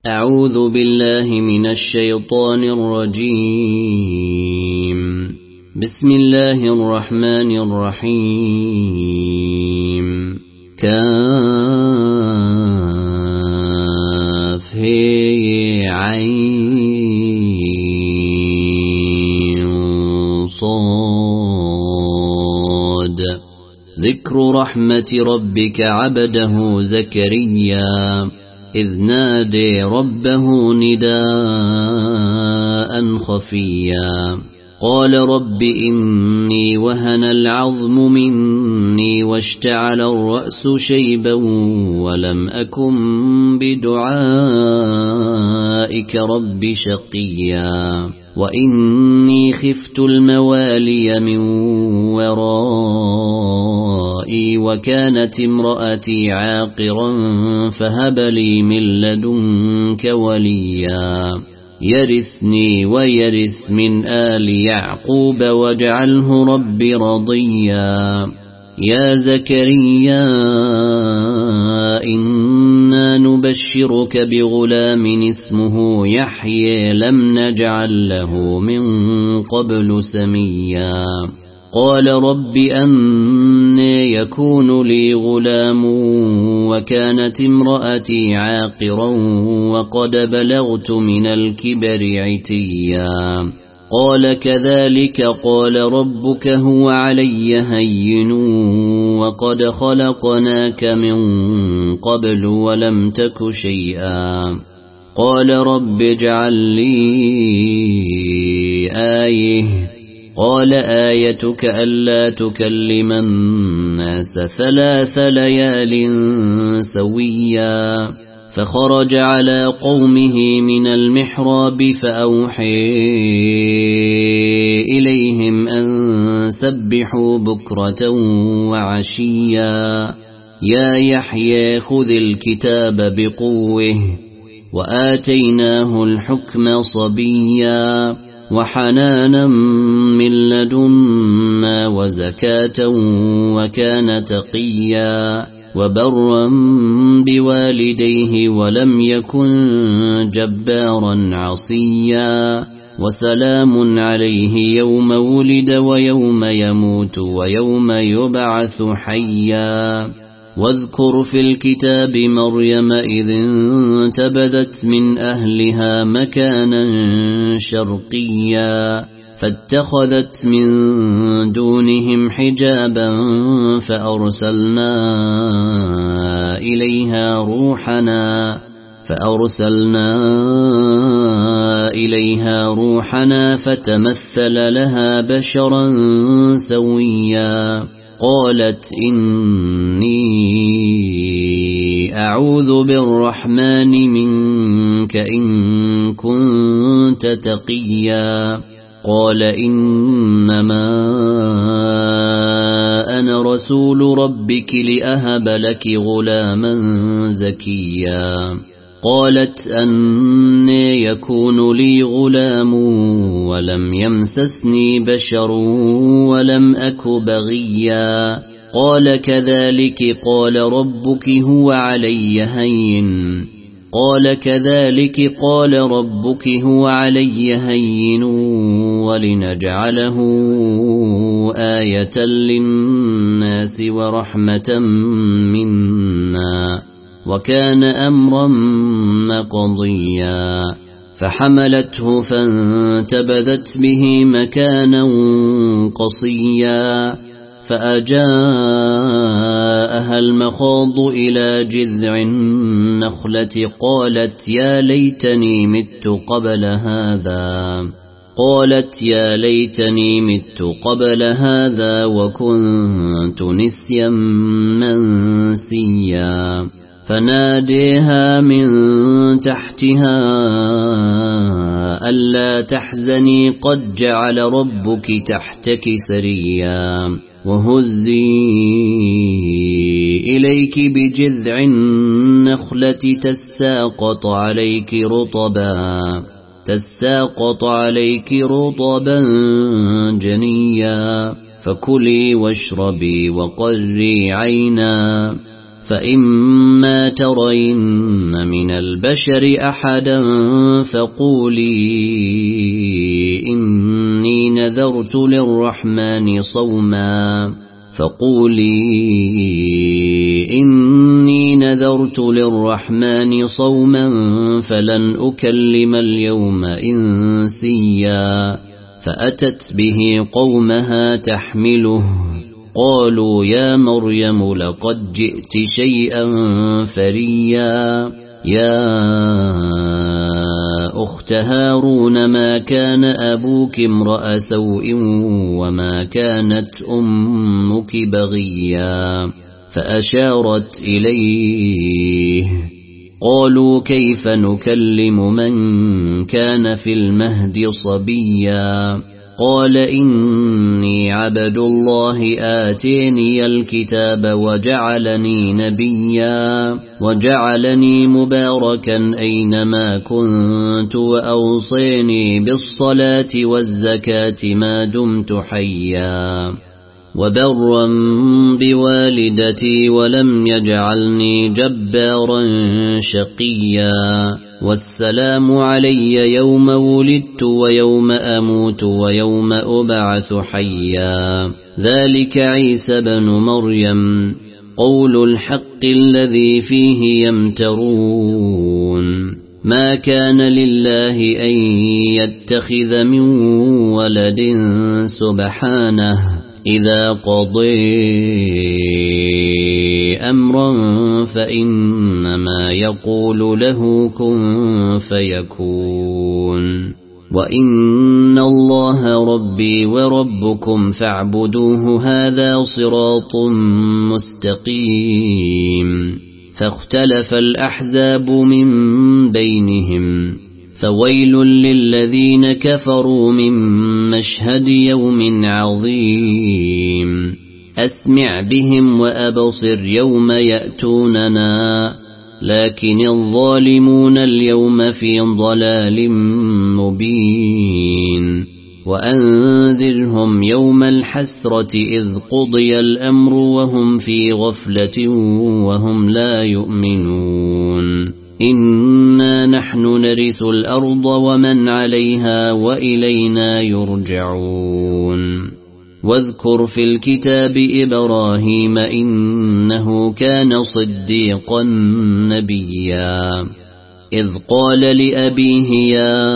أعوذ بالله من الشيطان الرجيم. بسم الله الرحمن الرحيم. كاف هي عين صاد. ذكر رحمة ربك عبده زكريا إذ نادي ربه نداء خفيا قال رب إني وهن العظم مني واشتعل الرأس شيبا ولم أكن بدعائك رب شقيا وإني خفت الموالي من ورائي وكانت امرأتي عاقرا فهب لي من لدنك وليا يرثني ويرث من آل يعقوب واجعله رب رضيا يا زكريا إنا نبشرك بغلام اسمه يحيى لم نجعل له من قبل سميا قال رب أنى يكون لي غلام وكانت امرأتي عاقرا وقد بلغت من الكبر عتيا قال كذلك قال ربك هو علي هين وقد خلقناك من قبل ولم تك شيئا قال رب اجعل لي آية قال آيتك ألا تكلم الناس 3 ليال سويا فخرج على قومه من المحراب فأوحي إليهم أن سبحوا بكرة وعشيا يا يحيى خذ الكتاب بقوه وآتيناه الحكم صبيا وحنانا من لدنا وزكاة وكان تقيا وبرا بوالديه ولم يكن جبارا عصيا وسلام عليه يوم ولد ويوم يموت ويوم يبعث حيا واذكر في الكتاب مريم إذ انتبذت من أهلها مكانا شرقيا فاتخذت من دونهم حجابا فأرسلنا إليها روحنا فتمثل لها بشرا سويا قالت إني أعوذ بالرحمن منك إن كنت تقيا قال إنما أنا رسول ربك لأهب لك غلاما زكيا قالت أنى يكون لي غلام ولم يمسسني بشر ولم أك بغيا قال كذلك قال ربك هو علي هين ولنجعله آية للناس ورحمة منا وكان أمرا مقضيا فحملته فانتبذت به مكانا قصيا فأجاءها المخاض إلى جذع النخلة قالت يا ليتني مت قبل هذا وكنت نسيا منسيا فناديها من تحتها ألا تحزني قد جعل ربك تحتك سريا وهزي إليك بجذع النخلة تساقط عليك رطبا جنيا فكلي واشربي وقري عينا فإما ترين من البشر أحدا فقولي إني نذرت للرحمن صوما فلن أكلم اليوم إنسيا فأتت به قومها تحمله قالوا يا مريم لقد جئت شيئا فريا يا أخت هارون ما كان أبوك امرأ سوء وما كانت أمك بغيا فأشارت إليه قالوا كيف نكلم من كان في المهد صبيا قال إني عبد الله آتيني الكتاب وجعلني نبيا وجعلني مباركا أينما كنت وأوصيني بالصلاة والزكاة ما دمت حيا وبرا بوالدتي ولم يجعلني جبارا شقيا والسلام علي يوم ولدت ويوم أموت ويوم أبعث حيا ذلك عيسى بن مريم قول الحق الذي فيه يمترون ما كان لله أن يتخذ من ولد سبحانه إذا قضي أمرا فإنما يقول له كن فيكون وإن الله ربي وربكم فاعبدوه هذا صراط مستقيم فاختلف الأحزاب من بينهم فويل للذين كفروا من مشهد يوم عظيم أسمع بهم وأبصر يوم يأتوننا لكن الظالمون اليوم في ضلال مبين وأنذرهم يوم الحسرة إذ قضي الأمر وهم في غفلة وهم لا يؤمنون إنا نحن نرث الأرض ومن عليها وإلينا يرجعون واذكر في الكتاب إبراهيم إنه كان صديقا نبيا إذ قال لأبيه يا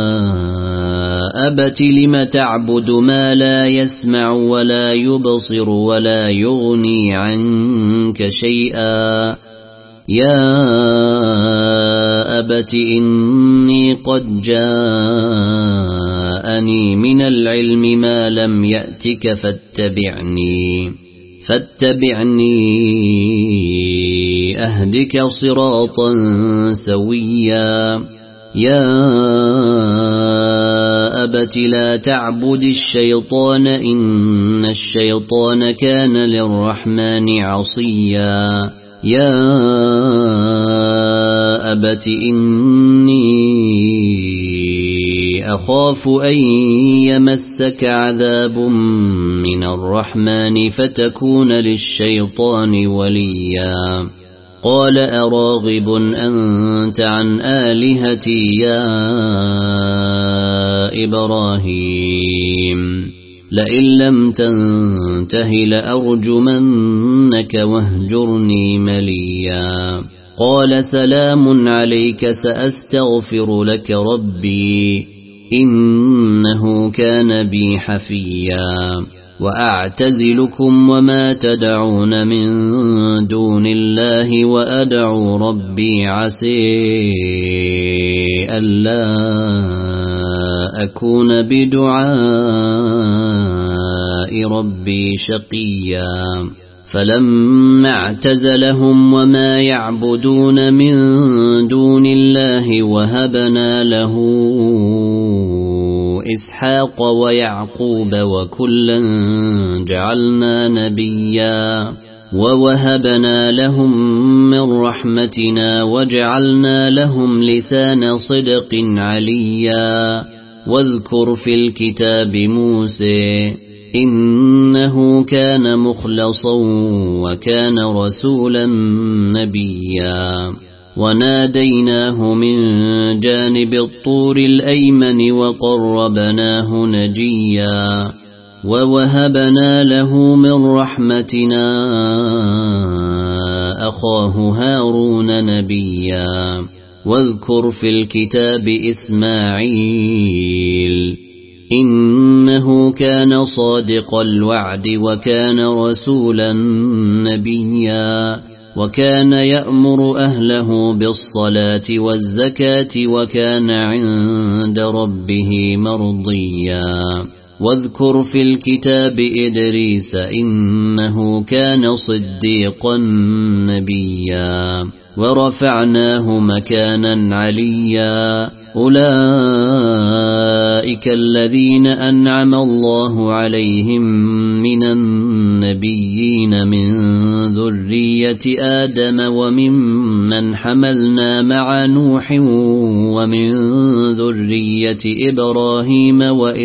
أبت لم تعبد ما لا يسمع ولا يبصر ولا يغني عنك شيئا يا أبت إني قد جاءني من العلم ما لم يأتك فاتبعني أهدك صراطا سويا يا أبت لا تعبد الشيطان إن الشيطان كان للرحمن عصيا يا أبت إني أخاف أن يمسك عذاب من الرحمن فتكون للشيطان وليا قال أراغب أنت عن آلهتي يا إبراهيم لئن لم تنته لأرجمنك واهجرني مليا قال سلام عليك سأستغفر لك ربي إنه كان بي حفيا وأعتزلكم وما تدعون من دون الله وأدعو ربي عسى ألا أكون بدعاء ربي شقيا فلما اعتزلهم وما يعبدون من دون الله وهبنا له إسحاق ويعقوب وكلا جعلنا نبيا ووهبنا لهم من رحمتنا وجعلنا لهم لسان صدق عليا واذكر في الكتاب موسى إنه كان مخلصا وكان رسولا نبيا وناديناه من جانب الطور الأيمن وقربناه نجيا ووهبنا له من رحمتنا أخاه هارون نبيا واذكر في الكتاب إسماعيل إنه كان صادق الوعد وكان رسولا نبيا وكان يأمر أهله بالصلاة والزكاة وكان عند ربه مرضيا واذكر في الكتاب إدريس إنه كان صديقا نبيا ورفعناه مكانا عليا أولئك الذين أنعم الله عليهم من النبيين من ذرية آدم وممن حملنا مع نوح ومن ذرية إبراهيم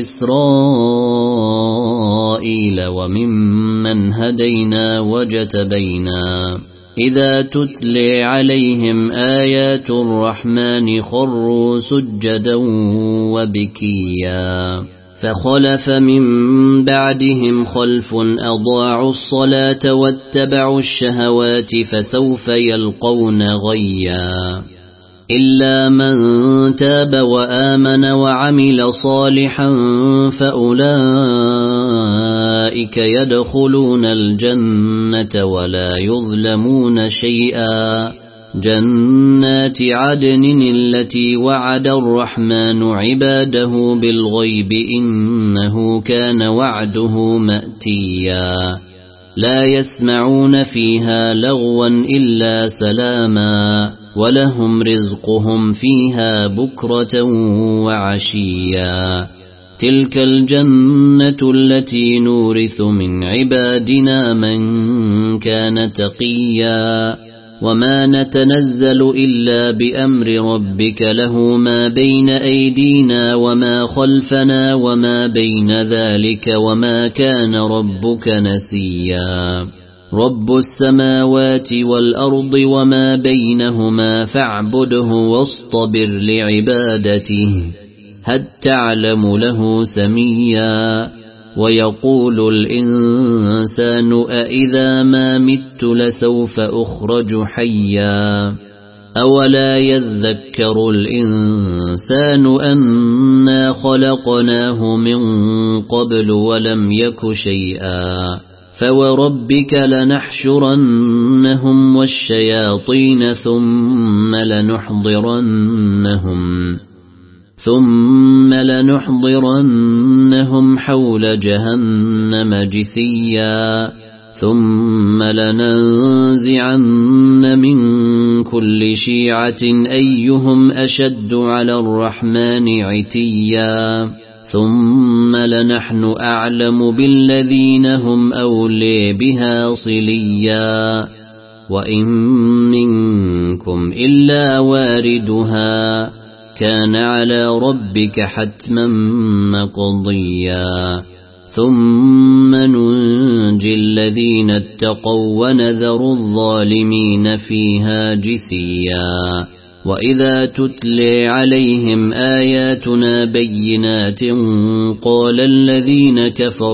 وإسرائيل وممن هدينا وجتبينا إذا تتلي عليهم آيات الرحمن خروا سجدا وبكيا فخلف من بعدهم خلف أضاعوا الصلاة واتبعوا الشهوات فسوف يلقون غيا إلا من تاب وآمن وعمل صالحا فأولئك يدخلون الجنة ولا يظلمون شيئا جنات عدن التي وعد الرحمن عباده بالغيب إنه كان وعده مأتيا لا يسمعون فيها لغوا إلا سلاما ولهم رزقهم فيها بكرة وعشيا تلك الجنة التي نورث من عبادنا من كان تقيا وما نتنزل إلا بأمر ربك له ما بين أيدينا وما خلفنا وما بين ذلك وما كان ربك نسيا رب السماوات والأرض وما بينهما فاعبده واصطبر لعبادته هل تعلم له سميا ويقول الإنسان أإذا ما مت لسوف أخرج حيا أولا يذكر الإنسان أنا خلقناه من قبل ولم يك شيئا فوربك لنحشرنهم والشياطين ثم لنحضرنهم حول جهنم جثيا ثم لننزعن من كل شيعة أيهم أشد على الرحمن عتيا ثم لنحن أعلم بالذين هم أولي بها صليا وإن منكم إلا واردها كان على ربك حتما مقضيا ثم ننجي الذين اتقوا ونذر الظالمين فيها جثيا وإذا تتلي عليهم آياتنا بينات قال الذين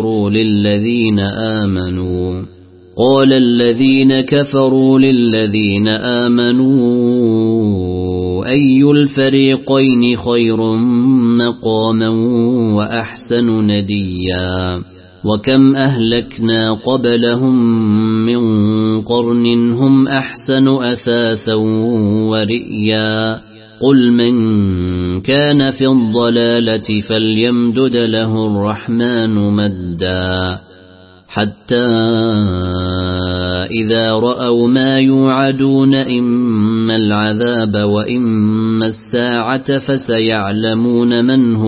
كفروا للذين آمنوا أي الفريقين خير مقاما وأحسن نديا وكم أهلكنا قبلهم من قرن هم أحسن أثاثا ورئيا قل من كان في الضلالة فليمدد له الرحمن مدا حتى إذا رأوا ما يوعدون إما العذاب وإما الساعة فسيعلمون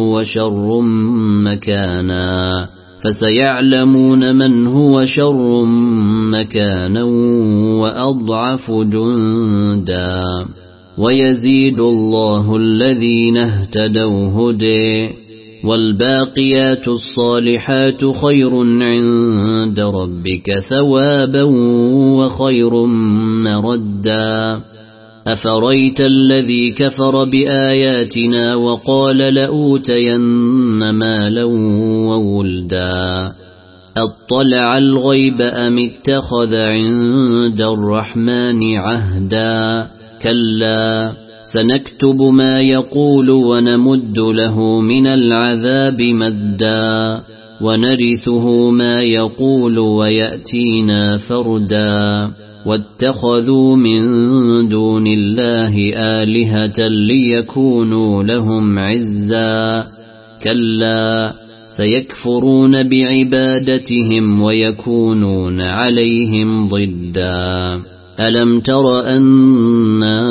من هو شر مكانا وأضعف جندا ويزيد الله الذين اهتدوا هدى والباقيات الصالحات خير عند ربك ثوابا وخير مردا أفريت الذي كفر بآياتنا وقال لأوتين مالا وولدا أطلع الغيب أم اتخذ عند الرحمن عهدا كلا سنكتب ما يقول ونمد له من العذاب مدا ونرثه ما يقول ويأتينا فردا واتخذوا من دون الله آلهة ليكونوا لهم عزا كلا سيكفرون بعبادتهم ويكونون عليهم ضدا ألم تر أنا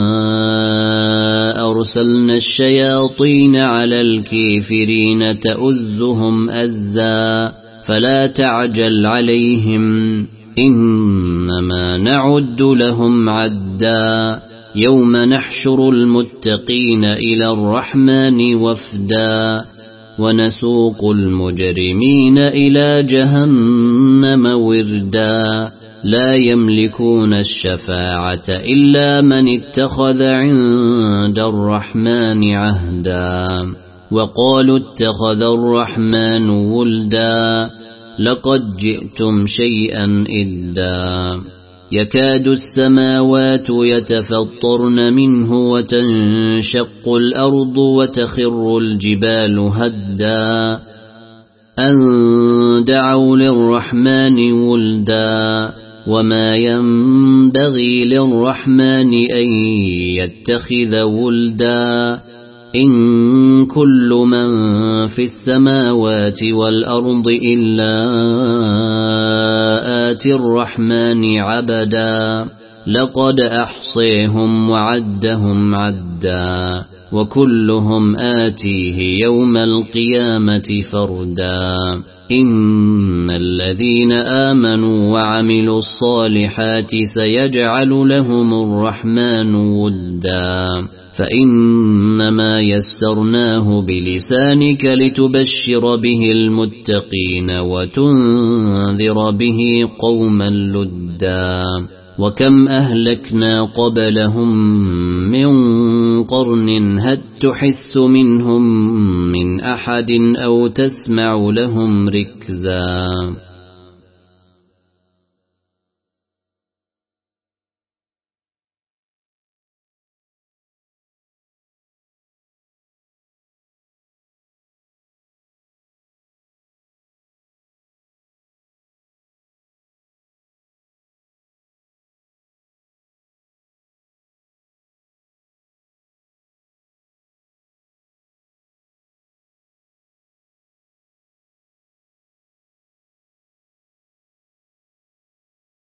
أرسلنا الشياطين على الكافرين تؤزهم أزا فلا تعجل عليهم إنما نعد لهم عدا يوم نحشر المتقين إلى الرحمن وفدا ونسوق المجرمين إلى جهنم وردا لا يملكون الشفاعة إلا من اتخذ عند الرحمن عهدا وقالوا اتخذ الرحمن ولدا لقد جئتم شيئا إدا يكاد السماوات يتفطرن منه وتنشق الأرض وتخر الجبال هدا أن دعوا للرحمن ولدا وما ينبغي للرحمن أن يتخذ ولدا إن كل من في السماوات والأرض إلا آتي الرحمن عبدا لقد أحصيهم وعدهم عدا وكلهم آتيه يوم القيامة فردا إن الذين آمنوا وعملوا الصالحات سيجعل لهم الرحمن ودا فإنما يسرناه بلسانك لتبشر به المتقين وتنذر به قوما لدا وكم أهلكنا قبلهم من قرن هل تحس منهم من أحد أو تسمع لهم ركزا